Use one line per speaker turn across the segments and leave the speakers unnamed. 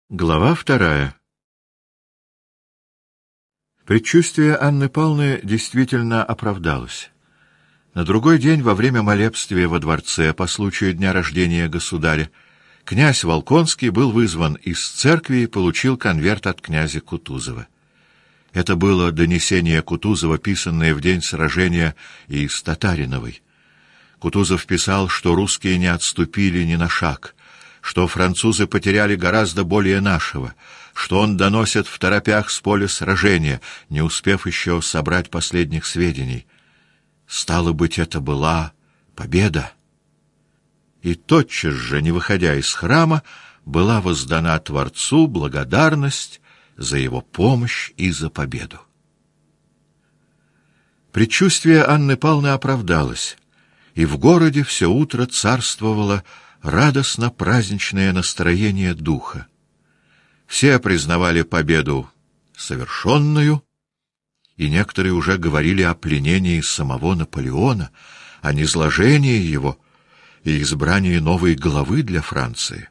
Глава 2. Предчувствие Анны Павловны действительно оправдалось. На другой день, во время молебствия во дворце по случаю дня рождения государя, князь Волконский был вызван из церкви и получил конверт от князя Кутузова. Это было донесение Кутузова, писанное в день сражения из Татариновой. Кутузов писал, что русские не отступили ни на шаг, что французы потеряли гораздо более нашего, что он доносит второпях с поля сражения, не успев еще собрать последних сведений. Стало быть, это была победа. И тотчас же, не выходя из храма, была воздана Творцу благодарность за его помощь и за победу. Предчувствие Анны Павловны оправдалось, и в городе все утро царствовало радостно-праздничное настроение духа. Все признавали победу совершенную, и некоторые уже говорили о пленении самого Наполеона, о низложении его и избрании новой главы для Франции.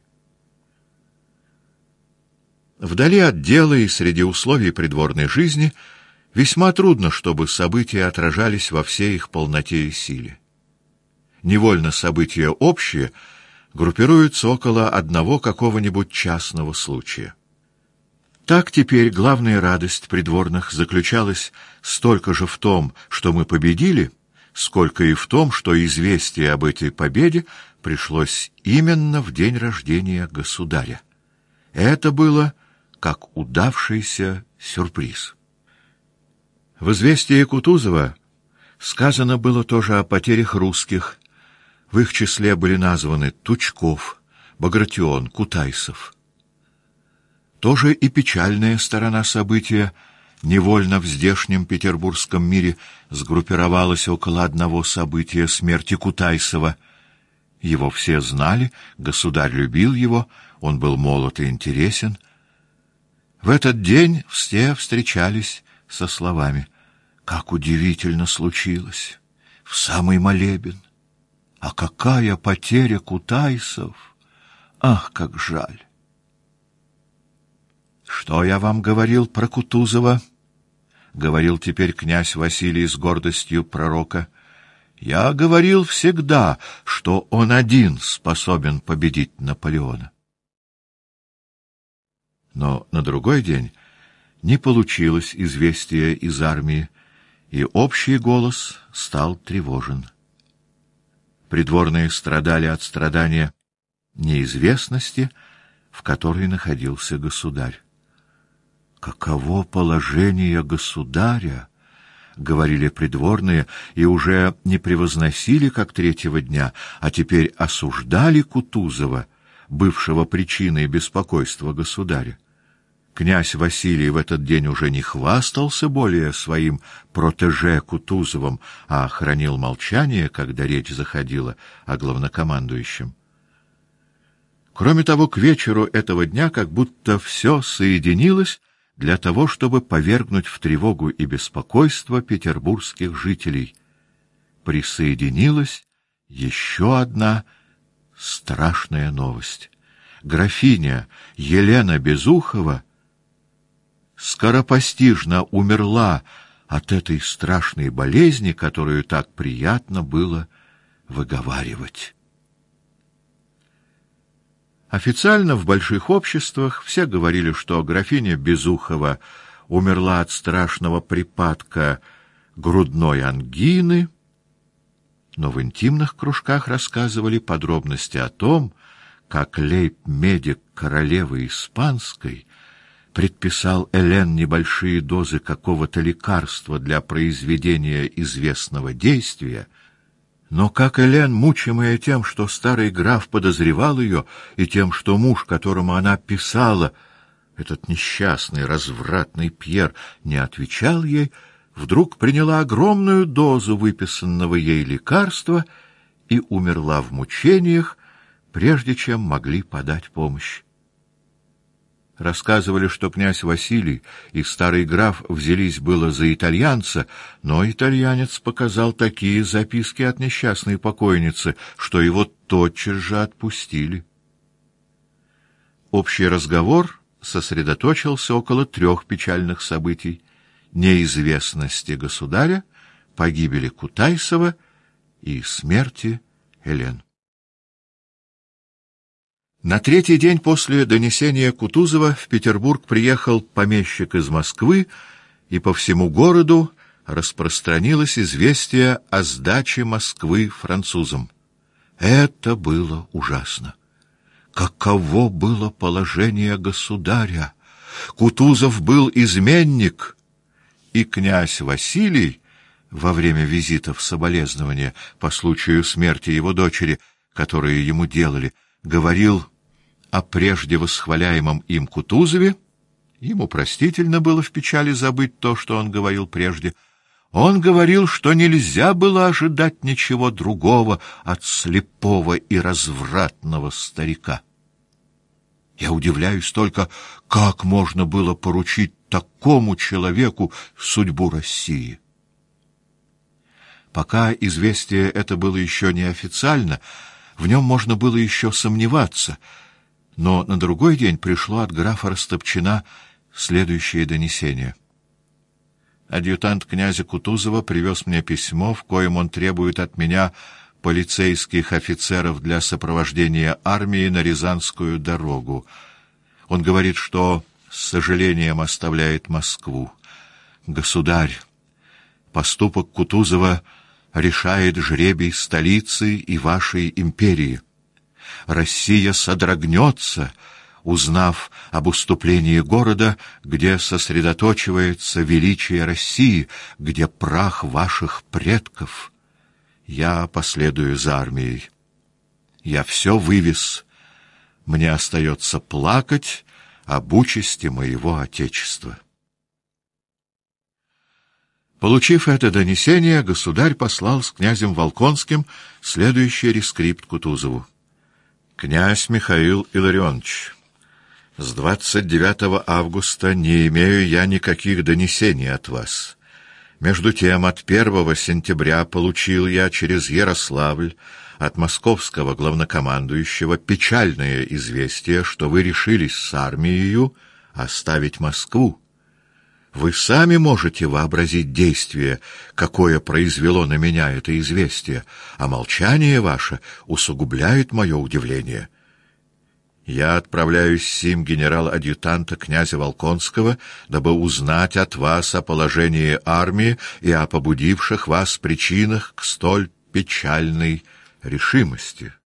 Вдали от дела и среди условий придворной жизни весьма трудно, чтобы события отражались во всей их полноте и силе. Невольно события общие группируются около одного какого-нибудь частного случая. Так теперь главная радость придворных заключалась столько же в том, что мы победили, сколько и в том, что известие об этой победе пришлось именно в день рождения государя. Это было как удавшийся сюрприз. В известии Кутузова сказано было тоже о потерях русских. В их числе были названы Тучков, Багратион, Кутайсов. Тоже и печальная сторона события невольно в здешнем петербургском мире сгруппировалась около одного события — смерти Кутайсова. Его все знали, государь любил его, он был молод и интересен. В этот день все встречались со словами: «Как удивительно случилось! В самый молебен! А какая потеря Кутайсов! Ах, как жаль!» «Что я вам говорил про Кутузова?» — говорил теперь князь Василий с гордостью пророка. «Я говорил всегда, что он один способен победить Наполеона». Но на другой день не получилось известия из армии, и общий голос стал тревожен. Придворные страдали от страдания неизвестности, в которой находился государь. «Каково положение государя?» — говорили придворные, и уже не превозносили, как третьего дня, а теперь осуждали Кутузова, бывшего причиной беспокойства государя. Князь Василий в этот день уже не хвастался более своим протеже Кутузовым, а хранил молчание, когда речь заходила о главнокомандующем. Кроме того, к вечеру этого дня как будто все соединилось для того, чтобы повергнуть в тревогу и беспокойство петербургских жителей. Присоединилась еще одна страшная новость. Графиня Елена Безухова скоропостижно умерла от этой страшной болезни, которую так приятно было выговаривать. Официально в больших обществах все говорили, что графиня Безухова умерла от страшного припадка грудной ангины, но в интимных кружках рассказывали подробности о том, как лейб-медик королевы Испанской предписал Элен небольшие дозы какого-то лекарства для произведения известного действия, но как Элен, мучимая тем, что старый граф подозревал ее, и тем, что муж, которому она писала, этот несчастный, развратный Пьер, не отвечал ей, вдруг приняла огромную дозу выписанного ей лекарства и умерла в мучениях, прежде чем могли подать помощь. Рассказывали, что князь Василий и старый граф взялись было за итальянца, но итальянец показал такие записки от несчастной покойницы, что его тотчас же отпустили. Общий разговор сосредоточился около 3 печальных событий: неизвестности государя, погибели Кутайсова и смерти Элен. На 3-й день после донесения Кутузова в Петербург приехал помещик из Москвы, и по всему городу распространилось известие о сдаче Москвы французам. Это было ужасно. Каково было положение государя! Кутузов был изменник, и князь Василий во время визитов соболезнования по случаю смерти его дочери, которые ему делали, говорил о прежде восхваляемом им Кутузове. Ему простительно было в печали забыть то, что он говорил прежде. Он говорил, что нельзя было ожидать ничего другого от слепого и развратного старика. Я удивляюсь только, как можно было поручить такому человеку судьбу России. Пока известие это было еще неофициально, в нем можно было еще сомневаться, но на другой день пришло от графа Растопчина следующее донесение. Адъютант князя Кутузова привез мне письмо, в коем он требует от меня полицейских офицеров для сопровождения армии на Рязанскую дорогу. Он говорит, что с сожалением оставляет Москву. Государь, поступок Кутузова решает жребий столицы и вашей империи. Россия содрогнется, узнав об уступлении города, где сосредоточивается величие России, где прах ваших предков. Я последую за армией. Я все вывез. Мне остается плакать об участи моего Отечества. Получив это донесение, государь послал с князем Волконским следующий рескрипт Кутузову. «Князь Михаил Илларионович, с 29 августа не имею я никаких донесений от вас. Между тем, от 1 сентября получил я через Ярославль от московского главнокомандующего печальное известие, что вы решились с армией оставить Москву. Вы сами можете вообразить действие, какое произвело на меня это известие, а молчание ваше усугубляет мое удивление. Я отправляюсь сим генерал-адъютанта князя Волконского, дабы узнать от вас о положении армии и о побудивших вас причинах к столь печальной решимости».